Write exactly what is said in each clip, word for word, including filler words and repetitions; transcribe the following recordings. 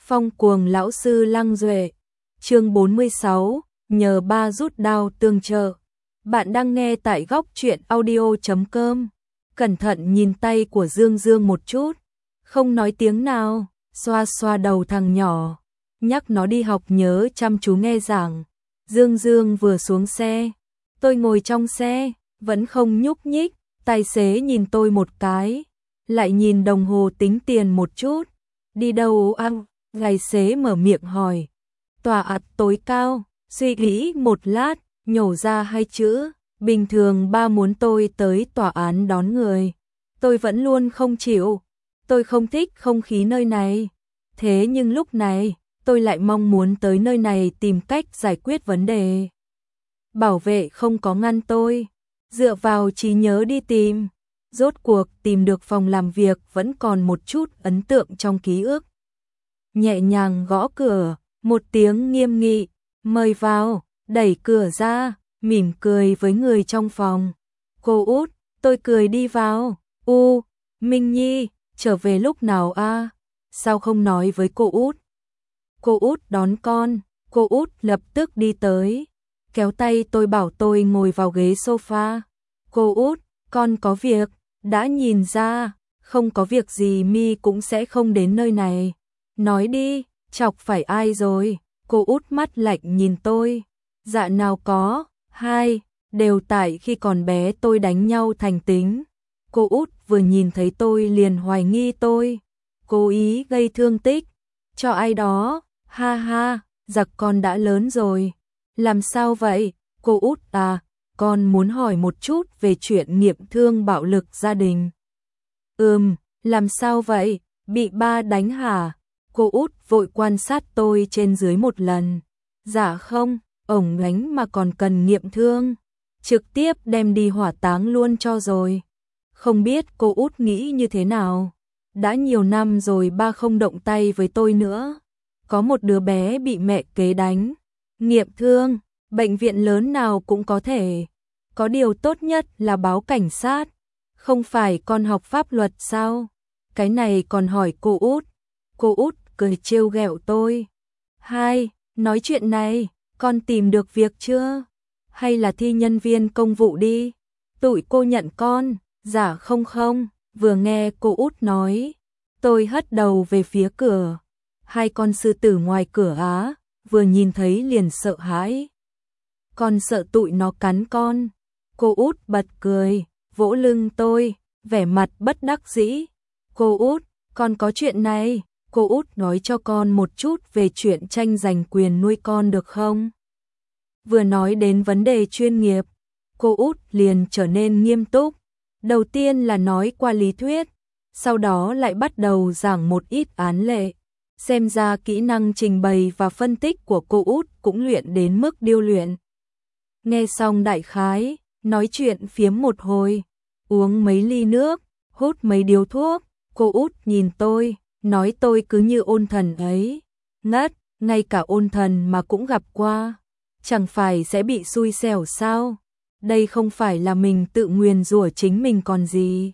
Phong cuồng lão sư Lăng Duệ. Chương bốn mươi sáu, nhờ ba rút đao tương trợ. Bạn đang nghe tại góc truyện audio chấm com. Cẩn thận nhìn tay của Dương Dương một chút, không nói tiếng nào, xoa xoa đầu thằng nhỏ, nhắc nó đi học nhớ chăm chú nghe giảng. Dương Dương vừa xuống xe, tôi ngồi trong xe, vẫn không nhúc nhích, tài xế nhìn tôi một cái, lại nhìn đồng hồ tính tiền một chút. Đi đâu ăn? Tài xế mở miệng hỏi. Tòa án tối cao, suy nghĩ một lát, nhổ ra hai chữ, bình thường ba muốn tôi tới tòa án đón người. Tôi vẫn luôn không chịu, tôi không thích không khí nơi này. Thế nhưng lúc này, tôi lại mong muốn tới nơi này tìm cách giải quyết vấn đề. Bảo vệ không có ngăn tôi, dựa vào trí nhớ đi tìm. Rốt cuộc tìm được phòng làm việc vẫn còn một chút ấn tượng trong ký ức. Nhẹ nhàng gõ cửa, một tiếng nghiêm nghị, mời vào, đẩy cửa ra, mỉm cười với người trong phòng. Cô út, tôi cười đi vào. U, Minh Nhi, trở về lúc nào a? Sao không nói với cô út? Cô út đón con, cô út lập tức đi tới, kéo tay tôi bảo tôi ngồi vào ghế sofa. Cô út, con có việc, đã nhìn ra, không có việc gì mi cũng sẽ không đến nơi này. Nói đi, chọc phải ai rồi? Cô út mắt lạnh nhìn tôi. Dạ nào có, hai, đều tại khi còn bé tôi đánh nhau thành tính. Cô út vừa nhìn thấy tôi liền hoài nghi tôi cố ý gây thương tích cho ai đó. Ha ha, giặc con đã lớn rồi. Làm sao vậy? Cô út à, con muốn hỏi một chút về chuyện nghiệm thương bạo lực gia đình. Ừm, làm sao vậy? Bị ba đánh hả? Cô út vội quan sát tôi trên dưới một lần. Dạ không, ổng đánh mà còn cần nghiệm thương, trực tiếp đem đi hỏa táng luôn cho rồi. Không biết cô út nghĩ như thế nào? Đã nhiều năm rồi ba không động tay với tôi nữa. Có một đứa bé bị mẹ kế đánh, nghiệm thương, bệnh viện lớn nào cũng có thể. Có điều tốt nhất là báo cảnh sát. Không phải con học pháp luật sao? Cái này còn hỏi cô út. Cô út cười trêu ghẹo tôi. Hai, nói chuyện này, con tìm được việc chưa? Hay là thi nhân viên công vụ đi? Tụi cô nhận con. Dạ không không, vừa nghe cô út nói, tôi hất đầu về phía cửa. Hai con sư tử ngoài cửa á, vừa nhìn thấy liền sợ hãi. Con sợ tụi nó cắn con. Cô út bật cười, vỗ lưng tôi, vẻ mặt bất đắc dĩ. Cô út, con có chuyện này, cô út nói cho con một chút về chuyện tranh giành quyền nuôi con được không? Vừa nói đến vấn đề chuyên nghiệp, cô út liền trở nên nghiêm túc. Đầu tiên là nói qua lý thuyết, sau đó lại bắt đầu giảng một ít án lệ. Xem ra kỹ năng trình bày và phân tích của cô út cũng luyện đến mức điêu luyện. Nghe xong đại khái, nói chuyện phiếm một hồi, uống mấy ly nước, hút mấy điếu thuốc, cô út nhìn tôi, nói tôi cứ như ôn thần ấy. Ngất, ngay cả ôn thần mà cũng gặp qua, chẳng phải sẽ bị xui xẻo sao? Đây không phải là mình tự nguyền rủa chính mình còn gì.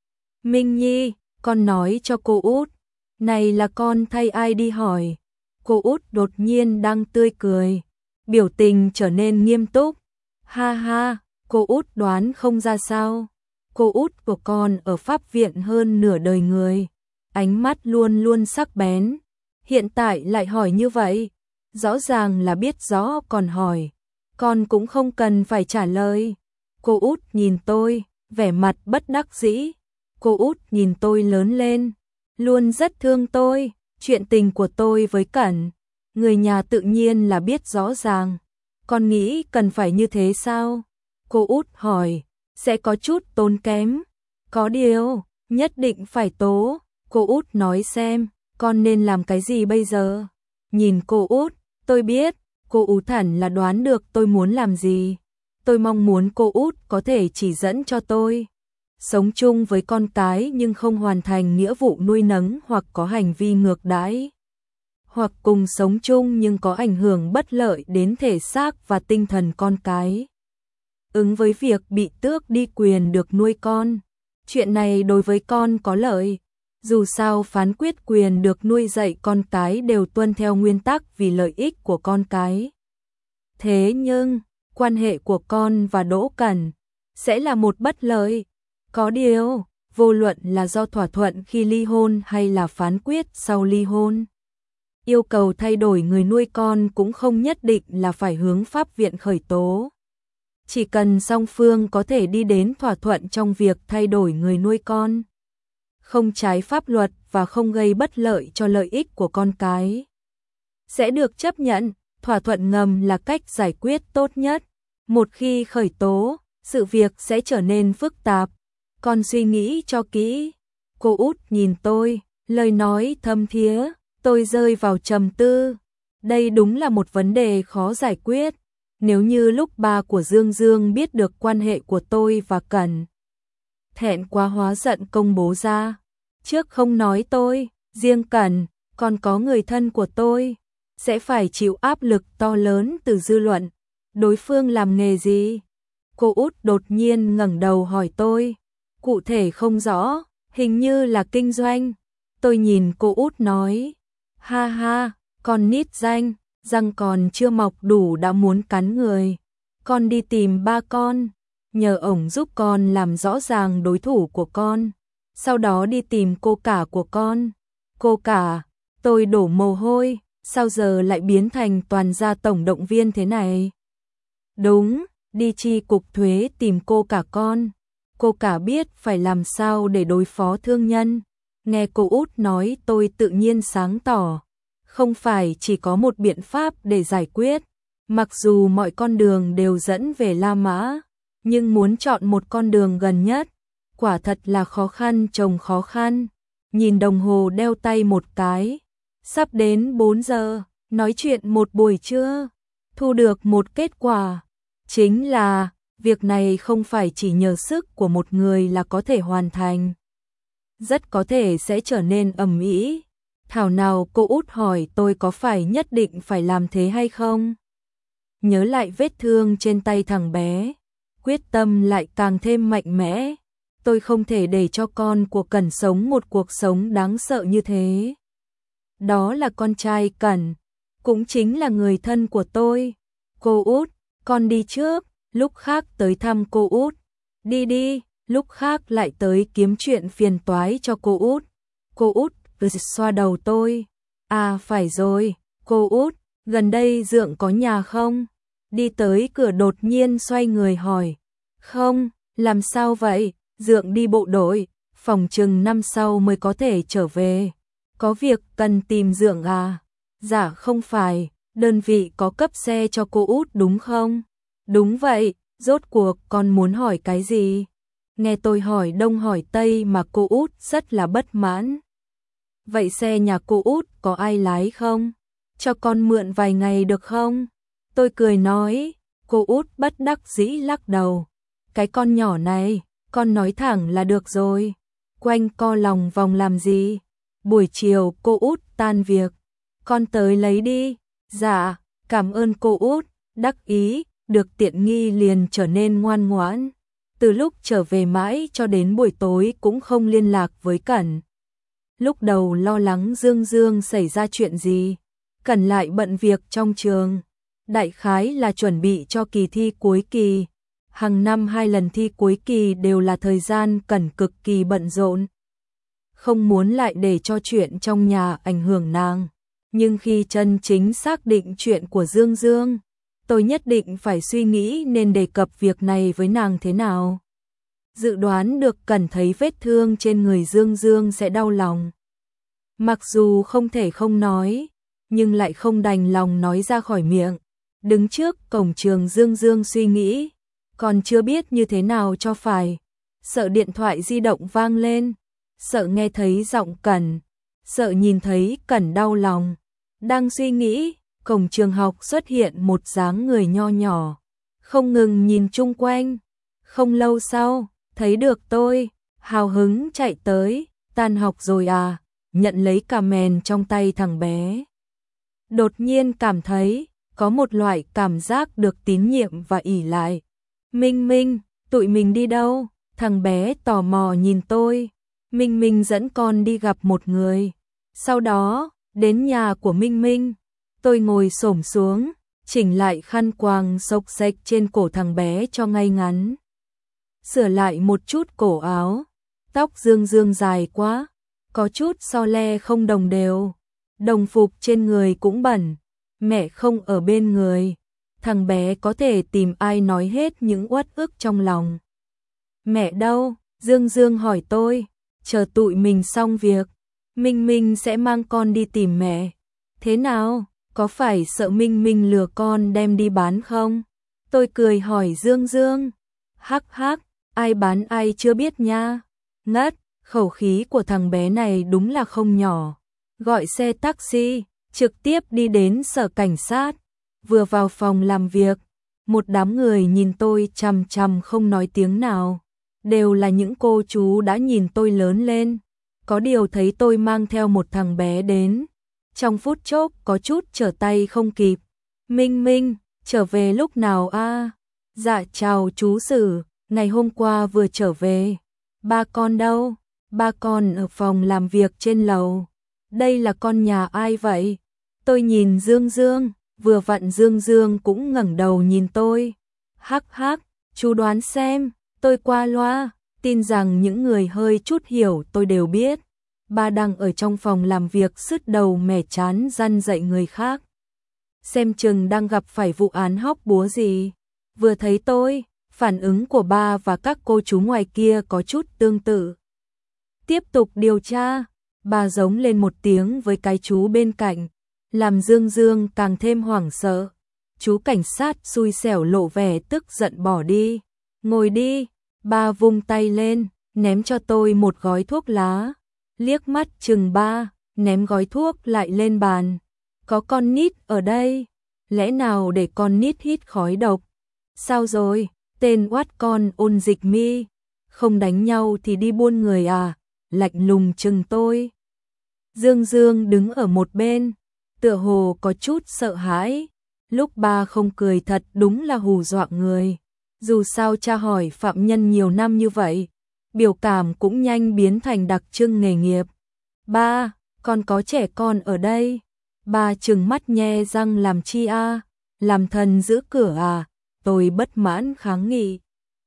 Minh Nhi, con nói cho cô út, này là con thay ai đi hỏi. Cô út đột nhiên đang tươi cười, biểu tình trở nên nghiêm túc. Ha ha, cô út đoán không ra sao? Cô út của con ở pháp viện hơn nửa đời người, ánh mắt luôn luôn sắc bén. Hiện tại lại hỏi như vậy, rõ ràng là biết rõ còn hỏi. Con cũng không cần phải trả lời. Cô út nhìn tôi, vẻ mặt bất đắc dĩ. Cô út nhìn tôi lớn lên, luôn rất thương tôi. Chuyện tình của tôi với Cẩn, người nhà tự nhiên là biết rõ ràng. Con nghĩ cần phải như thế sao? Cô út hỏi, sẽ có chút tốn kém. Có điều, nhất định phải tố. Cô út nói xem, con nên làm cái gì bây giờ? Nhìn cô út, tôi biết. Cô út hẳn là đoán được tôi muốn làm gì. Tôi mong muốn cô út có thể chỉ dẫn cho tôi. Sống chung với con cái nhưng không hoàn thành nghĩa vụ nuôi nấng hoặc có hành vi ngược đãi. Hoặc cùng sống chung nhưng có ảnh hưởng bất lợi đến thể xác và tinh thần con cái. Ứng với việc bị tước đi quyền được nuôi con. Chuyện này đối với con có lợi. Dù sao phán quyết quyền được nuôi dạy con cái đều tuân theo nguyên tắc vì lợi ích của con cái. Thế nhưng, quan hệ của con và Đỗ Cẩn sẽ là một bất lợi. Có điều, vô luận là do thỏa thuận khi ly hôn hay là phán quyết sau ly hôn, yêu cầu thay đổi người nuôi con cũng không nhất định là phải hướng pháp viện khởi tố. Chỉ cần song phương có thể đi đến thỏa thuận trong việc thay đổi người nuôi con, không trái pháp luật và không gây bất lợi cho lợi ích của con cái, sẽ được chấp nhận. Thỏa thuận ngầm là cách giải quyết tốt nhất. Một khi khởi tố, sự việc sẽ trở nên phức tạp. Con suy nghĩ cho kỹ. Cô út nhìn tôi, lời nói thâm thía, tôi rơi vào trầm tư. Đây đúng là một vấn đề khó giải quyết. Nếu như lúc ba của Dương Dương biết được quan hệ của tôi và Cẩn, thẹn quá hóa giận công bố ra. Trước không nói tôi, riêng Cẩn, còn có người thân của tôi, sẽ phải chịu áp lực to lớn từ dư luận. Đối phương làm nghề gì? Cô út đột nhiên ngẩng đầu hỏi tôi. Cụ thể không rõ, hình như là kinh doanh. Tôi nhìn cô út nói. Ha ha, con nít danh, răng còn chưa mọc đủ đã muốn cắn người. Con đi tìm ba con, nhờ ổng giúp con làm rõ ràng đối thủ của con. Sau đó đi tìm cô cả của con. Cô cả, tôi đổ mồ hôi. Sao giờ lại biến thành toàn gia tổng động viên thế này? Đúng, đi chi cục thuế tìm cô cả con. Cô cả biết phải làm sao để đối phó thương nhân. Nghe cô út nói tôi tự nhiên sáng tỏ. Không phải chỉ có một biện pháp để giải quyết. Mặc dù mọi con đường đều dẫn về La Mã, nhưng muốn chọn một con đường gần nhất, quả thật là khó khăn chồng khó khăn. Nhìn đồng hồ đeo tay một cái. Sắp đến bốn giờ, nói chuyện một buổi trưa, thu được một kết quả. Chính là, việc này không phải chỉ nhờ sức của một người là có thể hoàn thành. Rất có thể sẽ trở nên ầm ĩ. Thảo nào cô út hỏi tôi có phải nhất định phải làm thế hay không? Nhớ lại vết thương trên tay thằng bé, quyết tâm lại càng thêm mạnh mẽ. Tôi không thể để cho con của Cẩn sống một cuộc sống đáng sợ như thế. Đó là con trai Cẩn, cũng chính là người thân của tôi. Cô út, con đi trước, lúc khác tới thăm cô út. Đi đi, lúc khác lại tới kiếm chuyện phiền toái cho cô út. Cô út xoa đầu tôi. À phải rồi, cô út, gần đây Dượng có nhà không? Đi tới cửa đột nhiên xoay người hỏi. Không, làm sao vậy? Dượng đi bộ đội, phòng chừng năm sau mới có thể trở về. Có việc cần tìm Dượng à? Dạ không phải, đơn vị có cấp xe cho cô út đúng không? Đúng vậy, rốt cuộc con muốn hỏi cái gì? Nghe tôi hỏi đông hỏi tây mà cô út rất là bất mãn. Vậy xe nhà cô út có ai lái không? Cho con mượn vài ngày được không? Tôi cười nói, cô út bất đắc dĩ lắc đầu. Cái con nhỏ này, con nói thẳng là được rồi. Quanh co lòng vòng làm gì? Buổi chiều cô út tan việc, con tới lấy đi. Dạ, cảm ơn cô út. Đắc ý, được tiện nghi liền trở nên ngoan ngoãn. Từ lúc trở về mãi cho đến buổi tối cũng không liên lạc với Cẩn. Lúc đầu lo lắng Dương Dương xảy ra chuyện gì, Cẩn lại bận việc trong trường. Đại khái là chuẩn bị cho kỳ thi cuối kỳ. Hàng năm hai lần thi cuối kỳ đều là thời gian Cẩn cực kỳ bận rộn. Không muốn lại để cho chuyện trong nhà ảnh hưởng nàng. Nhưng khi chân chính xác định chuyện của Dương Dương, tôi nhất định phải suy nghĩ nên đề cập việc này với nàng thế nào. Dự đoán được Cẩn thấy vết thương trên người Dương Dương sẽ đau lòng. Mặc dù không thể không nói, nhưng lại không đành lòng nói ra khỏi miệng. Đứng trước cổng trường Dương Dương suy nghĩ, còn chưa biết như thế nào cho phải. Sợ điện thoại di động vang lên, sợ nghe thấy giọng Cẩn, sợ nhìn thấy Cẩn đau lòng. Đang suy nghĩ, cổng trường học xuất hiện một dáng người nho nhỏ, không ngừng nhìn chung quanh. Không lâu sau, thấy được tôi, hào hứng chạy tới, tan học rồi à, nhận lấy cà mèn trong tay thằng bé. Đột nhiên cảm thấy, có một loại cảm giác được tín nhiệm và ỷ lại. Minh Minh, tụi mình đi đâu? Thằng bé tò mò nhìn tôi. Minh Minh dẫn con đi gặp một người. Sau đó, đến nhà của Minh Minh, tôi ngồi xổm xuống, chỉnh lại khăn quàng xộc xệch trên cổ thằng bé cho ngay ngắn. Sửa lại một chút cổ áo, tóc Dương Dương dài quá, có chút so le không đồng đều. Đồng phục trên người cũng bẩn, mẹ không ở bên người, thằng bé có thể tìm ai nói hết những uất ức trong lòng. Mẹ đâu? Dương Dương hỏi tôi, chờ tụi mình xong việc, Minh Minh sẽ mang con đi tìm mẹ. Thế nào? Có phải sợ Minh Minh lừa con đem đi bán không? Tôi cười hỏi Dương Dương. Hắc hắc, ai bán ai chưa biết nha. Ngất, khẩu khí của thằng bé này đúng là không nhỏ. Gọi xe taxi, trực tiếp đi đến sở cảnh sát. Vừa vào phòng làm việc, một đám người nhìn tôi chằm chằm không nói tiếng nào. Đều là những cô chú đã nhìn tôi lớn lên. Có điều thấy tôi mang theo một thằng bé đến. Trong phút chốc có chút trở tay không kịp. Minh Minh, trở về lúc nào a? À? Dạ chào chú Sử, ngày hôm qua vừa trở về. Ba con đâu? Ba con ở phòng làm việc trên lầu. Đây là con nhà ai vậy? Tôi nhìn Dương Dương, vừa vặn Dương Dương cũng ngẩng đầu nhìn tôi. Hắc hắc, chú đoán xem, tôi qua loa, tin rằng những người hơi chút hiểu tôi đều biết. Ba đang ở trong phòng làm việc sứt đầu mẻ chán răn dạy người khác. Xem chừng đang gặp phải vụ án hóc búa gì. Vừa thấy tôi, phản ứng của ba và các cô chú ngoài kia có chút tương tự. Tiếp tục điều tra, bà giống lên một tiếng với cái chú bên cạnh, làm Dương Dương càng thêm hoảng sợ. Chú cảnh sát xui xẻo lộ vẻ tức giận bỏ đi. Ngồi đi, ba vung tay lên, ném cho tôi một gói thuốc lá. Liếc mắt chừng ba, ném gói thuốc lại lên bàn. Có con nít ở đây, lẽ nào để con nít hít khói độc? Sao rồi, tên oát con ôn dịch mi, không đánh nhau thì đi buôn người à? Lạnh lùng chừng tôi. Dương Dương đứng ở một bên, tựa hồ có chút sợ hãi. Lúc ba không cười thật đúng là hù dọa người. Dù sao tra hỏi phạm nhân nhiều năm như vậy, biểu cảm cũng nhanh biến thành đặc trưng nghề nghiệp. Ba, con có trẻ con ở đây. Ba trừng mắt nhe răng làm chi a? À? Làm thần giữ cửa à? Tôi bất mãn kháng nghị.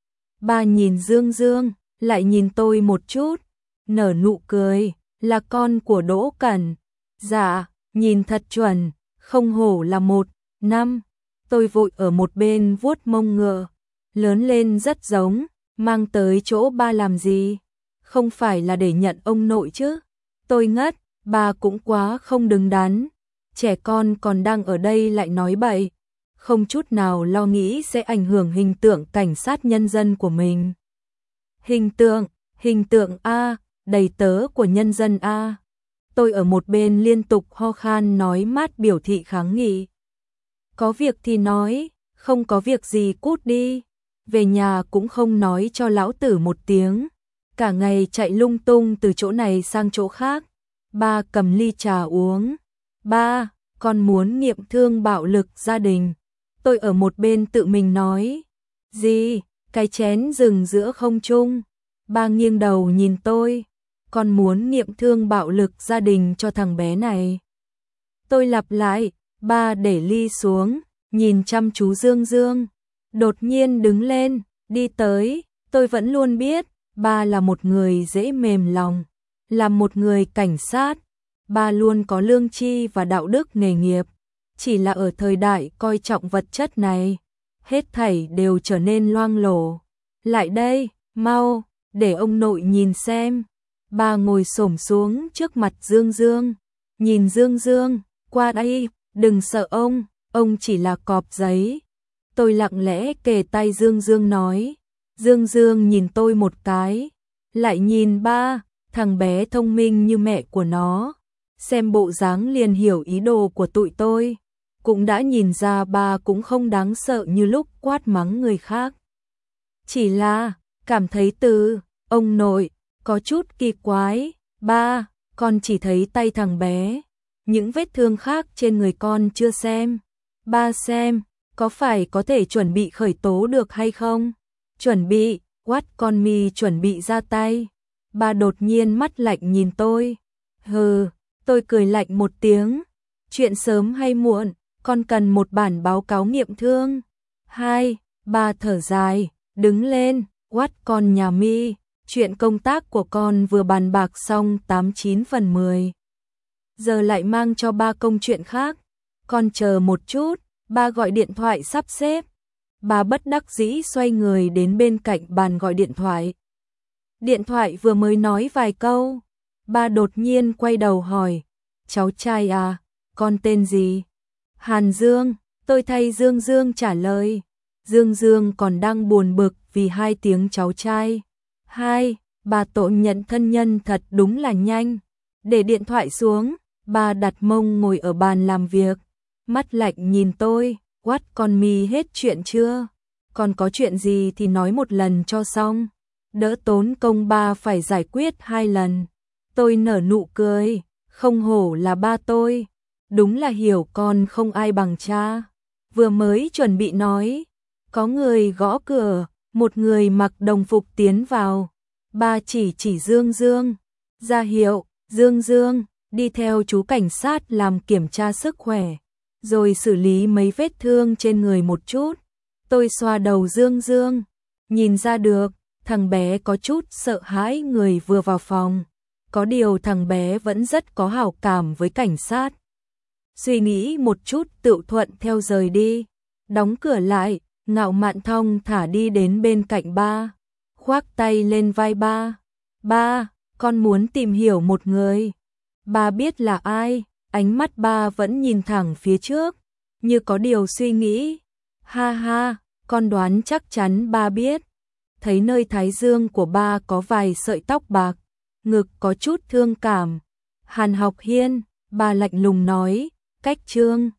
Ba nhìn Dương Dương, lại nhìn tôi một chút, nở nụ cười, là con của Đỗ Cẩn. Dạ, nhìn thật chuẩn, không hổ là một, năm. Tôi vội ở một bên vuốt mông ngựa, lớn lên rất giống, mang tới chỗ ba làm gì? Không phải là để nhận ông nội chứ? Tôi ngất, ba cũng quá không đứng đắn. Trẻ con còn đang ở đây lại nói bậy, không chút nào lo nghĩ sẽ ảnh hưởng hình tượng cảnh sát nhân dân của mình. Hình tượng, hình tượng A, đầy tớ của nhân dân A. Tôi ở một bên liên tục ho khan nói mát biểu thị kháng nghị. Có việc thì nói, không có việc gì cút đi. Về nhà cũng không nói cho lão tử một tiếng. Cả ngày chạy lung tung từ chỗ này sang chỗ khác. Ba cầm ly trà uống. Ba, con muốn nghiệm thương bạo lực gia đình. Tôi ở một bên tự mình nói. Gì, cái chén dừng giữa không trung. Ba nghiêng đầu nhìn tôi. Con muốn nghiệm thương bạo lực gia đình cho thằng bé này. Tôi lặp lại, ba để ly xuống, nhìn chăm chú Dương Dương. Đột nhiên đứng lên, đi tới, tôi vẫn luôn biết, ba là một người dễ mềm lòng, là một người cảnh sát, ba luôn có lương tri và đạo đức nghề nghiệp, chỉ là ở thời đại coi trọng vật chất này, hết thảy đều trở nên loang lổ. Lại đây, mau, để ông nội nhìn xem. Ba ngồi xổm xuống trước mặt Dương Dương, nhìn Dương Dương, qua đây, đừng sợ ông, ông chỉ là cọp giấy. Tôi lặng lẽ kề tay Dương Dương nói. Dương Dương nhìn tôi một cái, lại nhìn ba, thằng bé thông minh như mẹ của nó. Xem bộ dáng liền hiểu ý đồ của tụi tôi. Cũng đã nhìn ra ba cũng không đáng sợ như lúc quát mắng người khác. Chỉ là, cảm thấy từ, ông nội, có chút kỳ quái. Ba, con chỉ thấy tay thằng bé. Những vết thương khác trên người con chưa xem. Ba xem. Có phải có thể chuẩn bị khởi tố được hay không? Chuẩn bị, what con mi chuẩn bị ra tay. Ba đột nhiên mắt lạnh nhìn tôi. Hừ, tôi cười lạnh một tiếng. Chuyện sớm hay muộn, con cần một bản báo cáo nghiệm thương. Hai, ba thở dài, đứng lên, quát con nhà mi. Chuyện công tác của con vừa bàn bạc xong tám chín phần mười. Giờ lại mang cho ba công chuyện khác. Con chờ một chút, ba gọi điện thoại sắp xếp. Ba bất đắc dĩ xoay người đến bên cạnh bàn gọi điện thoại. Điện thoại vừa mới nói vài câu, ba đột nhiên quay đầu hỏi, cháu trai à, con tên gì? Hàn Dương, tôi thay Dương Dương trả lời. Dương Dương còn đang buồn bực vì hai tiếng cháu trai. Hai, bà tổ nhận thân nhân thật đúng là nhanh. Để điện thoại xuống, bà đặt mông ngồi ở bàn làm việc. Mắt lạnh nhìn tôi, quát con mi hết chuyện chưa? Còn có chuyện gì thì nói một lần cho xong. Đỡ tốn công ba phải giải quyết hai lần. Tôi nở nụ cười, không hổ là ba tôi. Đúng là hiểu con không ai bằng cha. Vừa mới chuẩn bị nói, có người gõ cửa, một người mặc đồng phục tiến vào. Ba chỉ chỉ Dương Dương, ra hiệu, Dương Dương, đi theo chú cảnh sát làm kiểm tra sức khỏe, rồi xử lý mấy vết thương trên người một chút. Tôi xoa đầu Dương Dương, nhìn ra được, thằng bé có chút sợ hãi người vừa vào phòng. Có điều thằng bé vẫn rất có hảo cảm với cảnh sát. Suy nghĩ một chút tự thuận theo rời đi. Đóng cửa lại, Ngạo Mạn thong thả đi đến bên cạnh ba. Khoác tay lên vai ba. Ba, con muốn tìm hiểu một người. Ba biết là ai, ánh mắt ba vẫn nhìn thẳng phía trước, như có điều suy nghĩ. Ha ha, con đoán chắc chắn ba biết. Thấy nơi thái dương của ba có vài sợi tóc bạc, ngực có chút thương cảm. Hàn Học Hiên, ba lạnh lùng nói, cách Trương